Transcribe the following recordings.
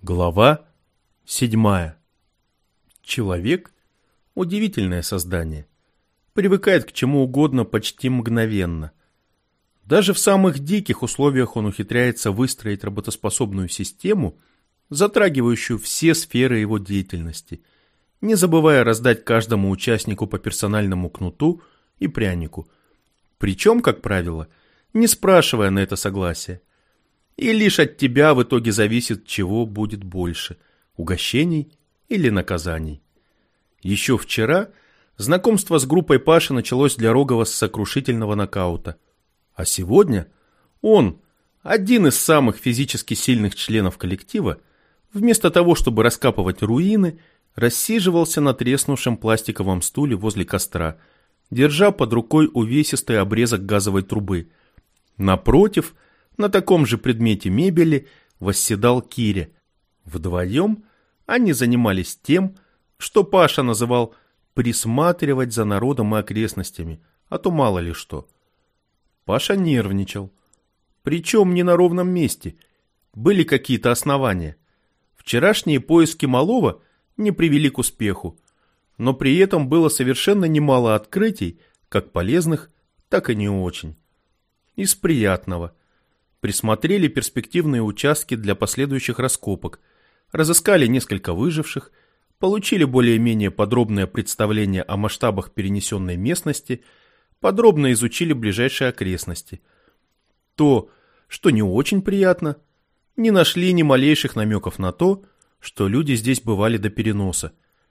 Глава 7. Человек – удивительное создание. Привыкает к чему угодно почти мгновенно. Даже в самых диких условиях он ухитряется выстроить работоспособную систему, затрагивающую все сферы его деятельности, не забывая раздать каждому участнику по персональному кнуту и прянику. Причем, как правило, не спрашивая на это согласия. И лишь от тебя в итоге зависит, чего будет больше – угощений или наказаний. Еще вчера знакомство с группой Паши началось для Рогова с сокрушительного нокаута. А сегодня он, один из самых физически сильных членов коллектива, вместо того, чтобы раскапывать руины, рассиживался на треснувшем пластиковом стуле возле костра, держа под рукой увесистый обрезок газовой трубы. Напротив – на таком же предмете мебели восседал Киря. Вдвоем они занимались тем, что Паша называл «присматривать за народом и окрестностями», а то мало ли что. Паша нервничал. Причем не на ровном месте. Были какие-то основания. Вчерашние поиски малого не привели к успеху, но при этом было совершенно немало открытий, как полезных, так и не очень. Из приятного. Присмотрели перспективные участки для последующих раскопок, разыскали несколько выживших, получили более-менее подробное представление о масштабах перенесенной местности, подробно изучили ближайшие окрестности. То, что не очень приятно, не нашли ни малейших намеков на то, что люди здесь бывали до переноса.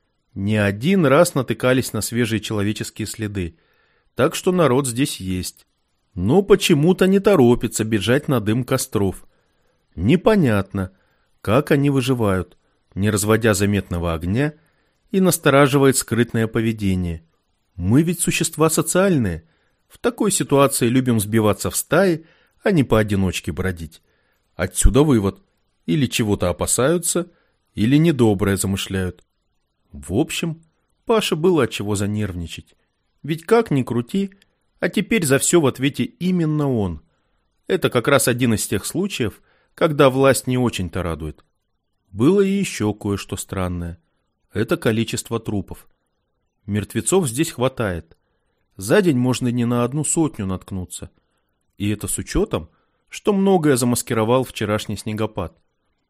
Не один раз натыкались на свежие человеческие следы, так что народ здесь есть. Но почему-то не торопится бежать на дым костров. Непонятно, как они выживают, не разводя заметного огня, и настораживает скрытное поведение. Мы ведь существа социальные. В такой ситуации любим сбиваться в стаи, а не поодиночке бродить. Отсюда вывод. Или чего-то опасаются, или недоброе замышляют. В общем, Паше было от чего занервничать. Ведь как ни крути, а теперь за все в ответе именно он. Это как раз один из тех случаев, когда власть не очень-то радует. Было и еще кое-что странное. Это количество трупов. Мертвецов здесь хватает. За день можно не на 100 наткнуться. И это с учетом, что многое замаскировал вчерашний снегопад.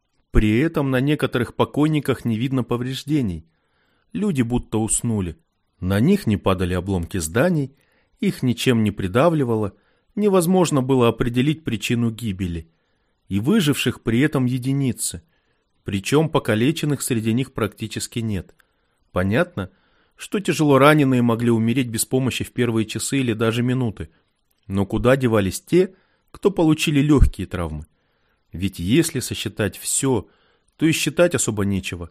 При этом на некоторых покойниках не видно повреждений. Люди будто уснули. На них не падали обломки зданий, их ничем не придавливало, невозможно было определить причину гибели. И выживших при этом единицы. Причем покалеченных среди них практически нет. Понятно, что тяжело раненые могли умереть без помощи в первые часы или даже минуты. Но куда девались те, кто получили легкие травмы? Ведь если сосчитать все, то и считать особо нечего.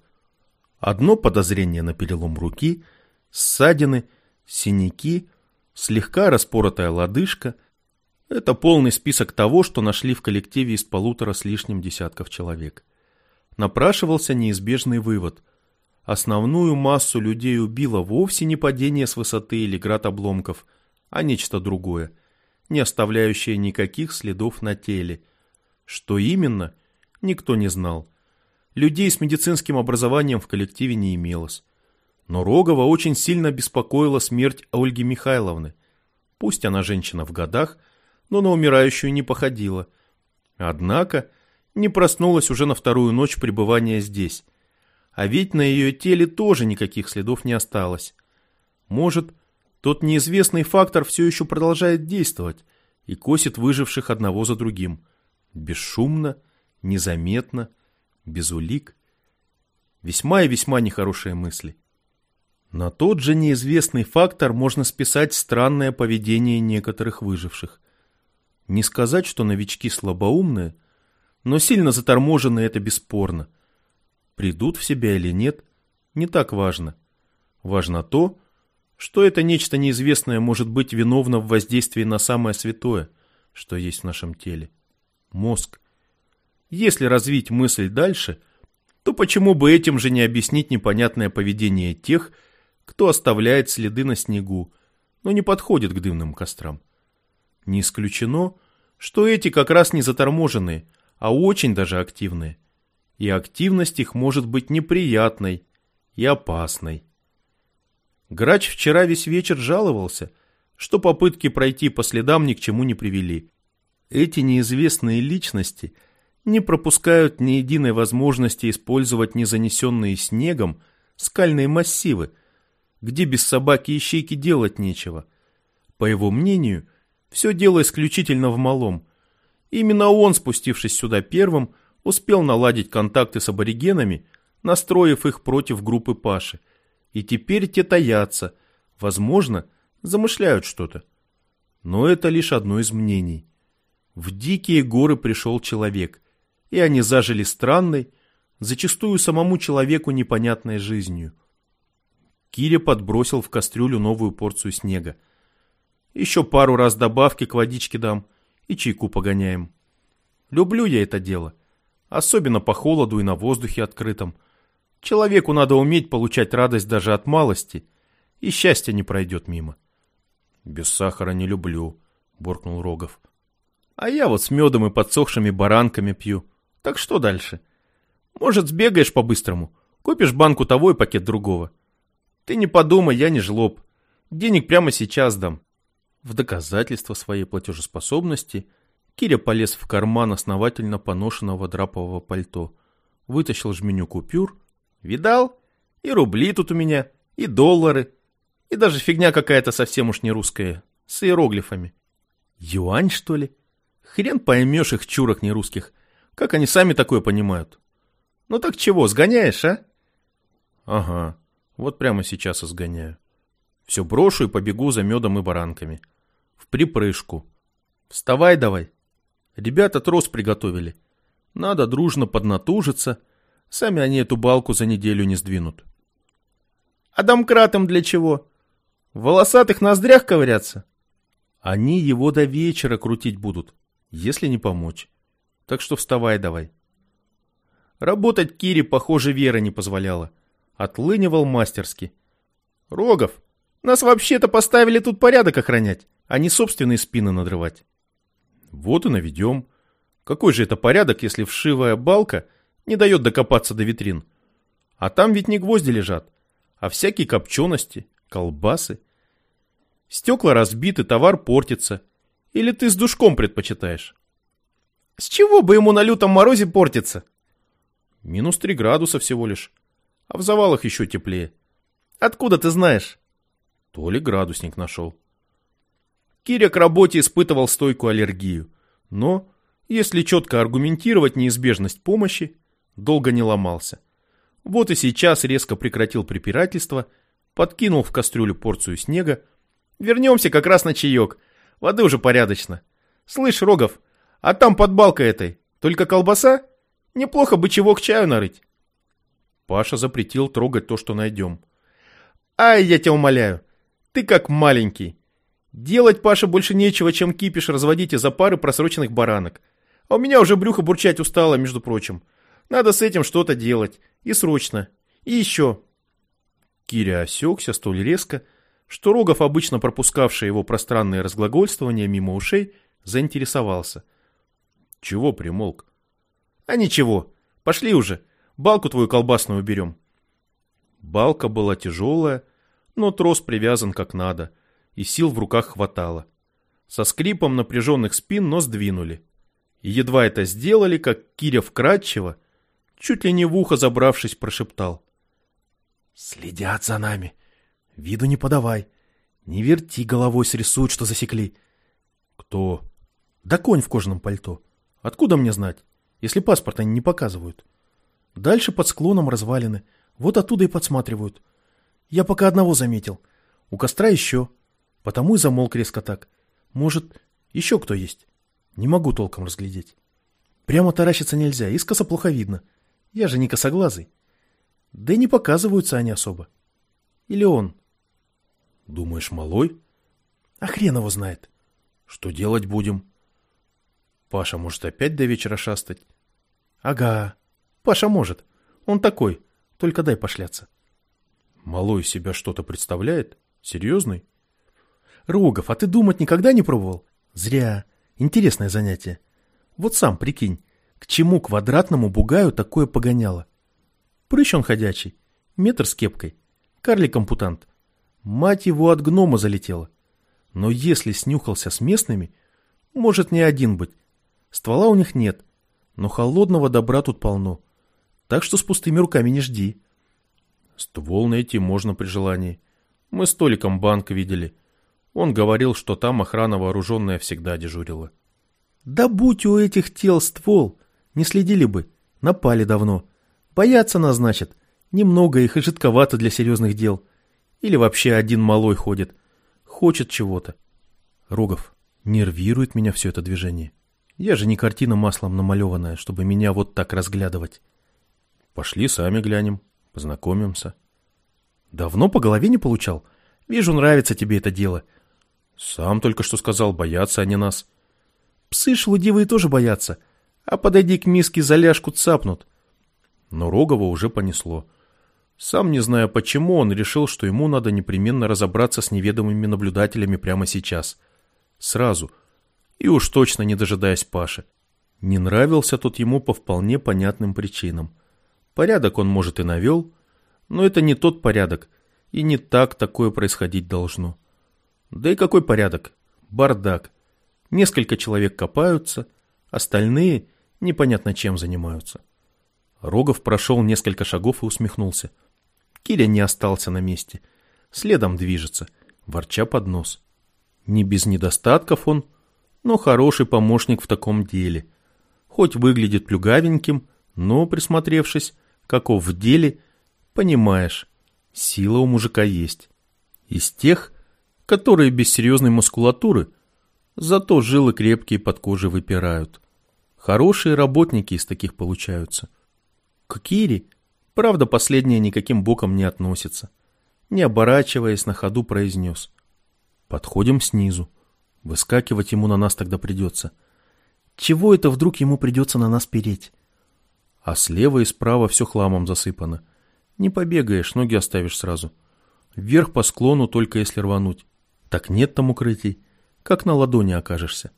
Одно подозрение на перелом руки, ссадины, синяки, слегка распоротая лодыжка – это полный список того, что нашли в коллективе из 1,5 с лишним десятков человек. Напрашивался неизбежный вывод. Основную массу людей убило вовсе не падение с высоты или град обломков, а нечто другое, не оставляющее никаких следов на теле. Что именно, никто не знал. Людей с медицинским образованием в коллективе не имелось. Но Рогова очень сильно беспокоила смерть Ольги Михайловны. Пусть она женщина в годах, но на умирающую не походила. Однако не проснулась уже на 2-ю ночь пребывания здесь. А ведь на ее теле тоже никаких следов не осталось. Может, тот неизвестный фактор все еще продолжает действовать и косит выживших одного за другим. Бесшумно, незаметно, без улик. Весьма и весьма нехорошие мысли. На тот же неизвестный фактор можно списать странное поведение некоторых выживших. Не сказать, что новички слабоумные, но сильно заторможенные это бесспорно. Придут в себя или нет, не так важно. Важно то, что это нечто неизвестное может быть виновно в воздействии на самое святое, что есть в нашем теле – мозг. Если развить мысль дальше, то почему бы этим же не объяснить непонятное поведение тех, кто оставляет следы на снегу, но не подходит к дымным кострам? Не исключено, что эти как раз не заторможенные, а очень даже активные. и активность их может быть неприятной и опасной. Грач вчера весь вечер жаловался, что попытки пройти по следам ни к чему не привели. Эти неизвестные личности не пропускают ни единой возможности использовать незанесенные снегом скальные массивы, где без собаки и ищейки делать нечего. По его мнению, все дело исключительно в малом. Именно он, спустившись сюда первым, успел наладить контакты с аборигенами, настроив их против группы Паши. И теперь те таятся, возможно, замышляют что-то. Но это лишь одно из мнений. В дикие горы пришел человек, и они зажили странной, зачастую самому человеку непонятной жизнью. Киря подбросил в кастрюлю новую порцию снега. Еще пару раз добавки к водичке дам и чайку погоняем. Люблю я это дело, особенно по холоду и на воздухе открытом. Человеку надо уметь получать радость даже от малости, и счастье не пройдет мимо. Без сахара не люблю, буркнул Рогов. А я вот с медом и подсохшими баранками пью. Так что дальше? Может, сбегаешь по-быстрому, купишь банку того и пакет другого. Ты не подумай, я не жлоб. Денег прямо сейчас дам. В доказательство своей платежеспособности Киря полез в карман основательно поношенного драпового пальто, вытащил жменю купюр. Видал? И рубли тут у меня, и доллары, и даже фигня какая-то совсем уж не русская, с иероглифами. Юань, что ли? Хрен поймешь их чурок нерусских. Как они сами такое понимают? Ну так чего, сгоняешь, а? Ага, вот прямо сейчас и сгоняю. Все брошу и побегу за медом и баранками. В припрыжку. Вставай давай. Ребята трос приготовили. Надо дружно поднатужиться. Сами они эту балку за неделю не сдвинут. А домкратом для чего? В волосатых ноздрях ковыряться? Они его до вечера крутить будут, если не помочь. Так что вставай давай. Работать Кире, похоже, Вера не позволяла. Отлынивал мастерски. Рогов, нас вообще-то поставили тут порядок охранять, а не собственные спины надрывать. Вот и наведем. Какой же это порядок, если вшивая балка не дает докопаться до витрин? А там ведь не гвозди лежат, а всякие копчености, колбасы. Стекла разбиты, товар портится. Или ты с душком предпочитаешь? С чего бы ему на лютом морозе портиться? Минус 3 градуса всего лишь. А в завалах еще теплее. Откуда ты знаешь? То ли градусник нашел. Киря к работе испытывал стойкую аллергию. Но, если четко аргументировать неизбежность помощи, долго не ломался. Вот и сейчас резко прекратил препирательство, подкинул в кастрюлю порцию снега. Вернемся как раз на чаек. Воды уже порядочно. Слышь, Рогов, а там под балкой этой только колбаса? Неплохо бы чего к чаю нарыть. Паша запретил трогать то, что найдем. Ай, я тебя умоляю. Ты как маленький. Делать, Паше, больше нечего, чем кипиш разводить из-за пары просроченных баранок. А у меня уже брюхо бурчать устало, между прочим. Надо с этим что-то делать. И срочно. И еще. Киря осекся столь резко, что Рогов, обычно пропускавший его пространные разглагольствования мимо ушей, заинтересовался. Чего примолк? А ничего. Пошли уже. Балку твою колбасную уберем. Балка была тяжелая, но трос привязан как надо, и сил в руках хватало. Со скрипом напряженных спин, но сдвинули. И едва это сделали, как Киря вкратчиво, чуть ли не в ухо забравшись, прошептал. «Следят за нами. Виду не подавай. Не верти головой, срисуют, что засекли». «Кто?» «Да конь в кожаном пальто. Откуда мне знать, если паспорт они не показывают? Дальше под склоном развалины. Вот оттуда и подсматривают. Я пока одного заметил. У костра еще. Потому и замолк резко так. Может, еще кто есть? Не могу толком разглядеть. Прямо таращиться нельзя, искоса плохо видно. Я же не косоглазый. Да и не показываются они особо. Или он?» «Думаешь, малой?» «А хрен его знает». «Что делать будем?» «Паша может опять до вечера шастать?» «Ага, Паша может. Он такой, только дай пошляться». «Малой себя что-то представляет? Серьезный?» «Рогов, а ты думать никогда не пробовал?» «Зря. Интересное занятие. Вот сам прикинь, К чему квадратному бугаю такое погоняло? Прыщ он ходячий, метр с кепкой, карлик-ампутант. Мать его от гнома залетела. Но если снюхался с местными, может не один быть. Ствола у них нет, но холодного добра тут полно. Так что с пустыми руками не жди. Ствол найти можно при желании. Мы с Толиком банк видели. Он говорил, что там охрана вооруженная всегда дежурила. Да будь у этих тел ствол, не следили бы, напали давно. Боятся нас, значит. Немного их и жидковато для серьезных дел. Или вообще один малой ходит. Хочет чего-то. Рогов, нервирует меня все это движение. Я же не картина маслом намалеванная, чтобы меня вот так разглядывать. Пошли сами глянем, познакомимся. Давно по голове не получал? Вижу, нравится тебе это дело. Сам только что сказал, боятся они нас. Псы шелудивые тоже боятся. А подойди к миске, за ляжку цапнут. Но Рогова уже понесло. Сам не зная почему, он решил, что ему надо непременно разобраться с неведомыми наблюдателями прямо сейчас. Сразу. И уж точно не дожидаясь Паши. Не нравился тот ему по вполне понятным причинам. Порядок он, может, и навел, но это не тот порядок, и не так такое происходить должно. Да и какой порядок? Бардак. Несколько человек копаются, остальные непонятно чем занимаются. Рогов прошел несколько шагов и усмехнулся. Киря не остался на месте. Следом движется, ворча под нос. Не без недостатков он, но хороший помощник в таком деле. Хоть выглядит плюгавеньким, но, присмотревшись, каков в деле, понимаешь, сила у мужика есть. Из тех, которые без серьезной мускулатуры, зато жилы крепкие под кожей выпирают. Хорошие работники из таких получаются. К Кире, правда, последняя никаким боком не относится. Не оборачиваясь, на ходу произнес. Подходим снизу. Выскакивать ему на нас тогда придется. Чего это вдруг ему придется на нас переть? А слева и справа все хламом засыпано. Не побегаешь, ноги оставишь сразу. Вверх по склону только если рвануть. Так нет там укрытий. Как на ладони окажешься.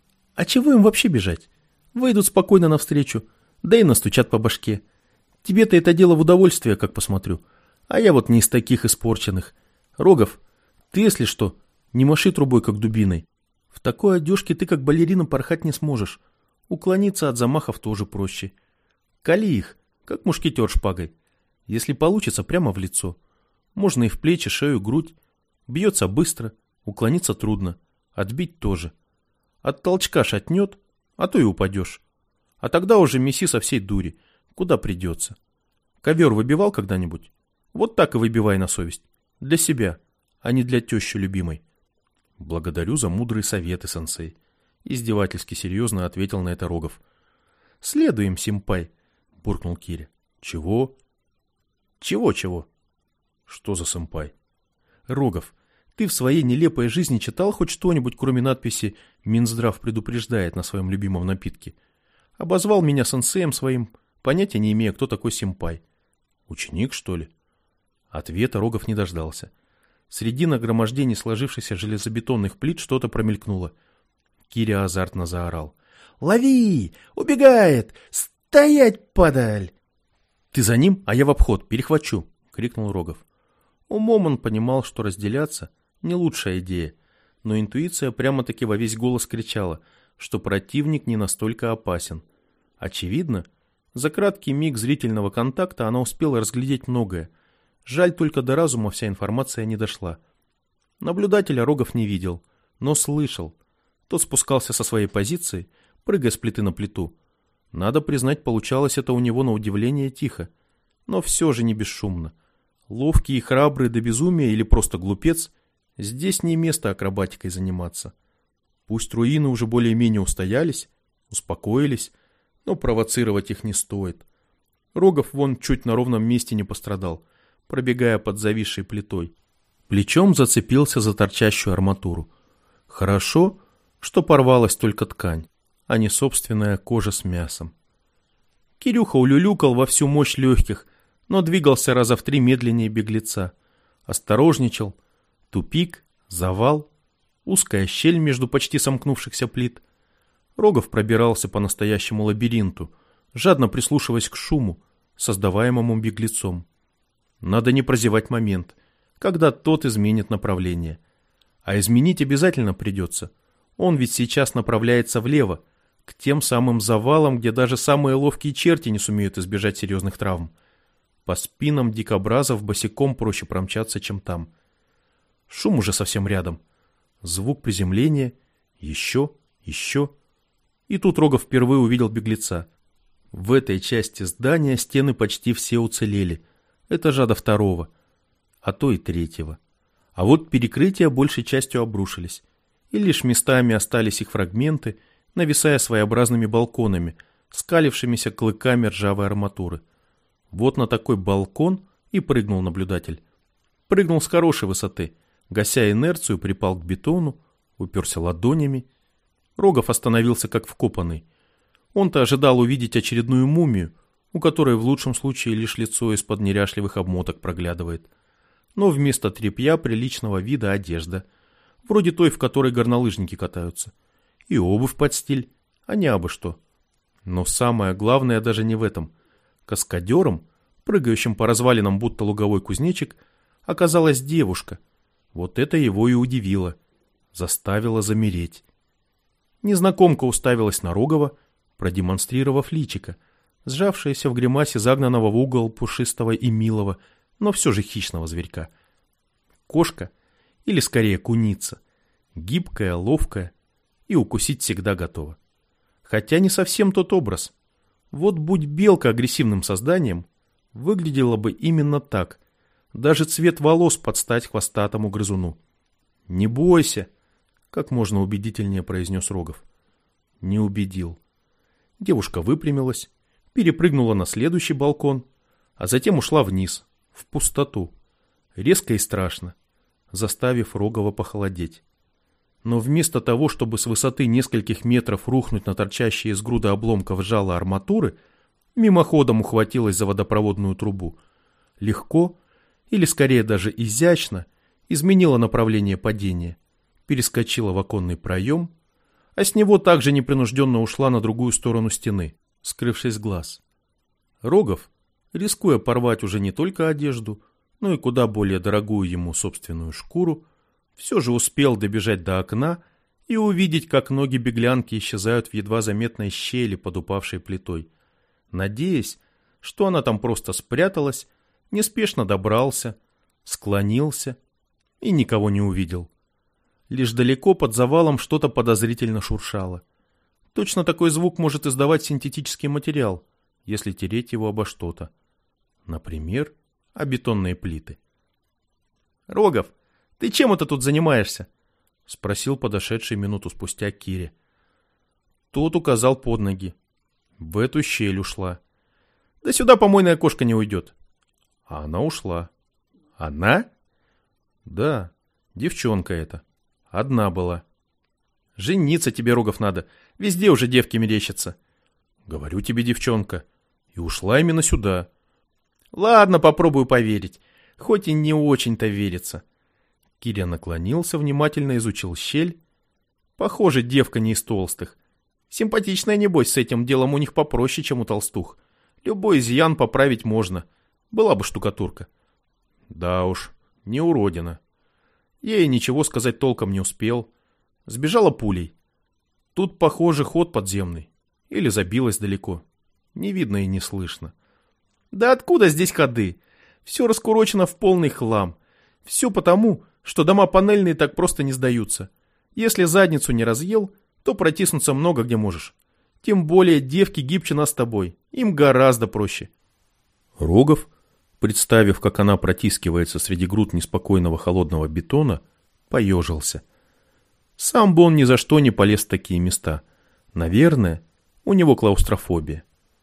А чего им вообще бежать? Выйдут спокойно навстречу, да и настучат по башке. Тебе-то это дело в удовольствие, как посмотрю. А я вот не из таких испорченных. Рогов, ты, если что, не маши трубой, как дубиной. В такой одежке ты, как балерина, порхать не сможешь. Уклониться от замахов тоже проще. Кали их, как мушкетер шпагой. Если получится, прямо в лицо. Можно и в плечи, шею, грудь. Бьется быстро, уклониться трудно. Отбить тоже. От толчка шатнет, а то и упадешь. А тогда уже меси со всей дури, куда придется. Ковер выбивал когда-нибудь? Вот так и выбивай на совесть. Для себя, а не для тещи любимой. Благодарю за мудрые советы, сенсей. Издевательски серьезно ответил на это Рогов. Следуем, симпай, буркнул Киря. Чего? Чего? Что за сэмпай? Рогов, ты в своей нелепой жизни читал хоть что-нибудь, кроме надписи «Минздрав предупреждает» на своем любимом напитке? Обозвал меня сенсеем своим, понятия не имея, кто такой симпай. Ученик, что ли? Ответа Рогов не дождался. Среди нагромождений сложившихся железобетонных плит что-то промелькнуло. Киря азартно заорал. «Лови! Убегает! Стоять, падаль!» «Ты за ним, а я в обход, перехвачу!» — крикнул Рогов. Умом он понимал, что разделяться — не лучшая идея, но интуиция прямо-таки во весь голос кричала, что противник не настолько опасен. Очевидно, за краткий миг зрительного контакта она успела разглядеть многое. Жаль, только до разума вся информация не дошла. Наблюдателя Рогов не видел, но слышал. Тот спускался со своей позиции, прыгая с плиты на плиту. Надо признать, получалось это у него на удивление тихо, но все же не бесшумно. Ловкий и храбрый до безумия или просто глупец, здесь не место акробатикой заниматься. Пусть руины уже более-менее устоялись, успокоились, но провоцировать их не стоит. Рогов вон чуть на ровном месте не пострадал, пробегая под зависшей плитой. Плечом зацепился за торчащую арматуру. Хорошо, что порвалась только ткань, а не собственная кожа с мясом. Кирюха улюлюкал во всю мощь легких, но двигался раза в 3 медленнее беглеца. Осторожничал. Тупик, завал, узкая щель между почти сомкнувшихся плит. Рогов пробирался по настоящему лабиринту, жадно прислушиваясь к шуму, создаваемому беглецом. Надо не прозевать момент, когда тот изменит направление. А изменить обязательно придется. Он ведь сейчас направляется влево, к тем самым завалам, где даже самые ловкие черти не сумеют избежать серьезных травм. По спинам дикобразов босиком проще промчаться, чем там. Шум уже совсем рядом. Звук приземления. Еще. И тут Рогов впервые увидел беглеца. В этой части здания стены почти все уцелели. Этажа до 2, а то и 3. А вот перекрытия большей частью обрушились. И лишь местами остались их фрагменты, нависая своеобразными балконами, скалившимися клыками ржавой арматуры. Вот на такой балкон и прыгнул наблюдатель. Прыгнул с хорошей высоты, гася инерцию, припал к бетону, уперся ладонями. Рогов остановился как вкопанный. Он-то ожидал увидеть очередную мумию, у которой в лучшем случае лишь лицо из-под неряшливых обмоток проглядывает. Но вместо тряпья приличного вида одежда, вроде той, в которой горнолыжники катаются. И обувь под стиль, а не абы что. Но самое главное даже не в этом. Каскадером, прыгающим по развалинам будто луговой кузнечик, оказалась девушка. Вот это его и удивило. Заставило замереть. Незнакомка уставилась на Рогова, продемонстрировав личико, сжавшееся в гримасе загнанного в угол пушистого и милого, но все же хищного зверька. Кошка, или скорее куница, гибкая, ловкая и укусить всегда готова. Хотя не совсем тот образ. Вот будь белка агрессивным созданием, выглядела бы именно так. Даже цвет волос под стать хвостатому грызуну. «Не бойся», — как можно убедительнее произнес Рогов. Не убедил. Девушка выпрямилась, перепрыгнула на следующий балкон, а затем ушла вниз, в пустоту, резко и страшно, заставив Рогова похолодеть. Но вместо того, чтобы с высоты нескольких метров рухнуть на торчащие из груды обломков жало арматуры, мимоходом ухватилась за водопроводную трубу. Легко, или скорее даже изящно, изменила направление падения, перескочила в оконный проем, а с него также непринужденно ушла на другую сторону стены, скрывшись с глаз. Рогов, рискуя порвать уже не только одежду, но и куда более дорогую ему собственную шкуру, все же успел добежать до окна и увидеть, как ноги беглянки исчезают в едва заметной щели под упавшей плитой. Надеясь, что она там просто спряталась, неспешно добрался, склонился и никого не увидел. Лишь далеко под завалом что-то подозрительно шуршало. Точно такой звук может издавать синтетический материал, если тереть его обо что-то. Например, о бетонные плиты. «Рогов, ты чем это тут занимаешься?» — спросил подошедший минуту спустя Кире. Тот указал под ноги. В эту щель ушла. «Да сюда помойная кошка не уйдет». А она ушла. «Она?» «Да, девчонка эта. Одна была». «Жениться тебе, Рогов, надо. Везде уже девки мерещатся». «Говорю тебе, девчонка. И ушла именно сюда». «Ладно, попробую поверить. Хоть и не очень-то верится». Киря наклонился, внимательно изучил щель. Похоже, девка не из толстых. Симпатичная, небось, с этим делом у них попроще, чем у толстух. Любой изъян поправить можно. Была бы штукатурка. Да уж, не уродина. Ей ничего сказать толком не успел. Сбежала пулей. Тут, похоже, ход подземный. Или забилась далеко. Не видно и не слышно. Да откуда здесь ходы? Все раскурочено в полный хлам. Все потому, что дома панельные так просто не сдаются. Если задницу не разъел, то протиснуться много где можешь. Тем более девки гибче нас с тобой. Им гораздо проще. Рогов, представив, как она протискивается среди груд неспокойного холодного бетона, поежился. Сам бы он ни за что не полез в такие места. Наверное, у него клаустрофобия.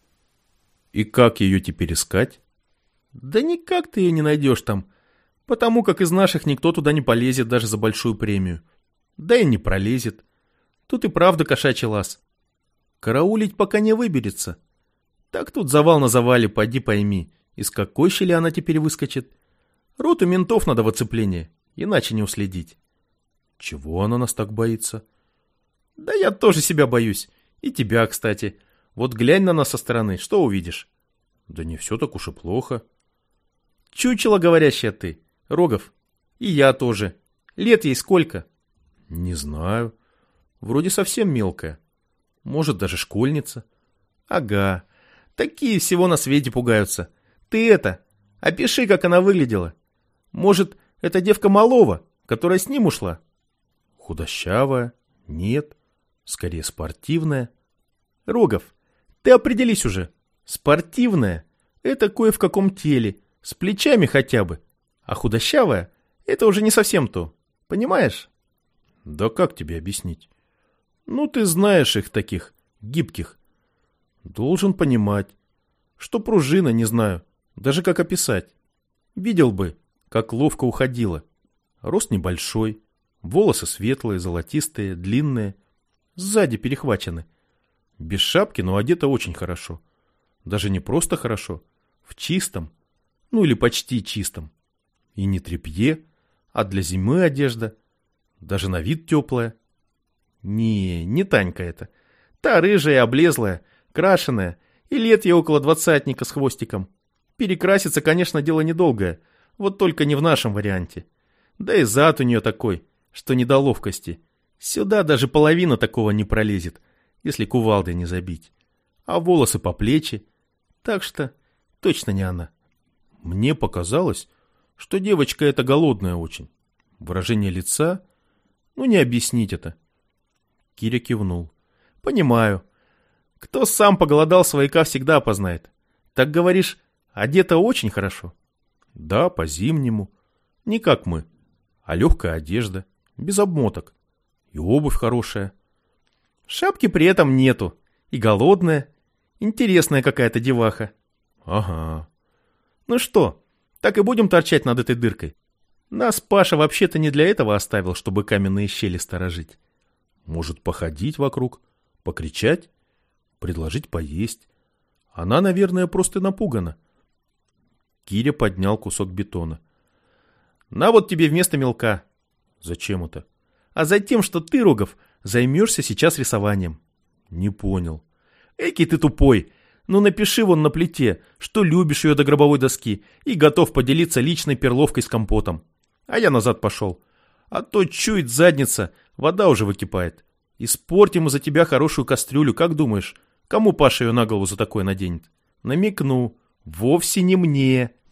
И как ее теперь искать? Да никак ты ее не найдешь там, потому как из наших никто туда не полезет даже за большую премию. Да и не пролезет. Тут и правда кошачий лаз. Караулить пока не выберется. Так тут завал на завале, поди пойми, из какой щели она теперь выскочит. Роту ментов надо в оцепление, иначе не уследить. Чего она нас так боится? Да я тоже себя боюсь. И тебя, кстати. Вот глянь на нас со стороны, что увидишь? Да не все так уж и плохо. Чучело говорящая ты, Рогов. И я тоже. Лет ей сколько? Не знаю. Вроде совсем мелкая. Может, даже школьница. Ага. Такие всего на свете пугаются. Ты это, опиши, как она выглядела. Может, это девка малого, которая с ним ушла? Худощавая? Нет. Скорее спортивная. Рогов, ты определись уже. Спортивная — это кое в каком теле, с плечами хотя бы. А худощавая — это уже не совсем то. Понимаешь? Да как тебе объяснить? Ну, ты знаешь их таких, гибких. Должен понимать. Что пружина, не знаю. Даже как описать. Видел бы, как ловко уходила. Рост небольшой. Волосы светлые, золотистые, длинные. Сзади перехвачены. Без шапки, но одета очень хорошо. Даже не просто хорошо. В чистом. Ну или почти чистом. И не тряпье, а для зимы одежда. Даже на вид теплая. Не Танька это. Та рыжая, облезлая, крашеная. И лет ей около двадцатника с хвостиком. Перекраситься, конечно, дело недолгое. Вот только не в нашем варианте. Да и зад у нее такой, что не до ловкости. Сюда даже половина такого не пролезет, если кувалдой не забить. А волосы по плечи. Так что точно не она. Мне показалось, что девочка эта голодная очень. Выражение лица? Ну, не объяснить это. Киря кивнул. Понимаю. Кто сам поголодал, свояка всегда опознает. Так говоришь, одета очень хорошо? Да, по-зимнему. Не как мы. А легкая одежда, без обмоток. И обувь хорошая. Шапки при этом нету. И голодная. Интересная какая-то деваха. Ага. Ну что, так и будем торчать над этой дыркой? Нас Паша вообще-то не для этого оставил, чтобы каменные щели сторожить. Может, походить вокруг, покричать, предложить поесть. Она, наверное, просто напугана. Киря поднял кусок бетона. На вот тебе вместо мелка. Зачем это? А затем, что ты, Рогов, займешься сейчас рисованием. Не понял. Экий ты тупой. Ну напиши вон на плите, что любишь ее до гробовой доски и готов поделиться личной перловкой с компотом. А я назад пошел. А то чует задница, вода уже выкипает. Испортим из-за тебя хорошую кастрюлю, как думаешь, кому Паша ее на голову за такое наденет? Намекну, вовсе не мне.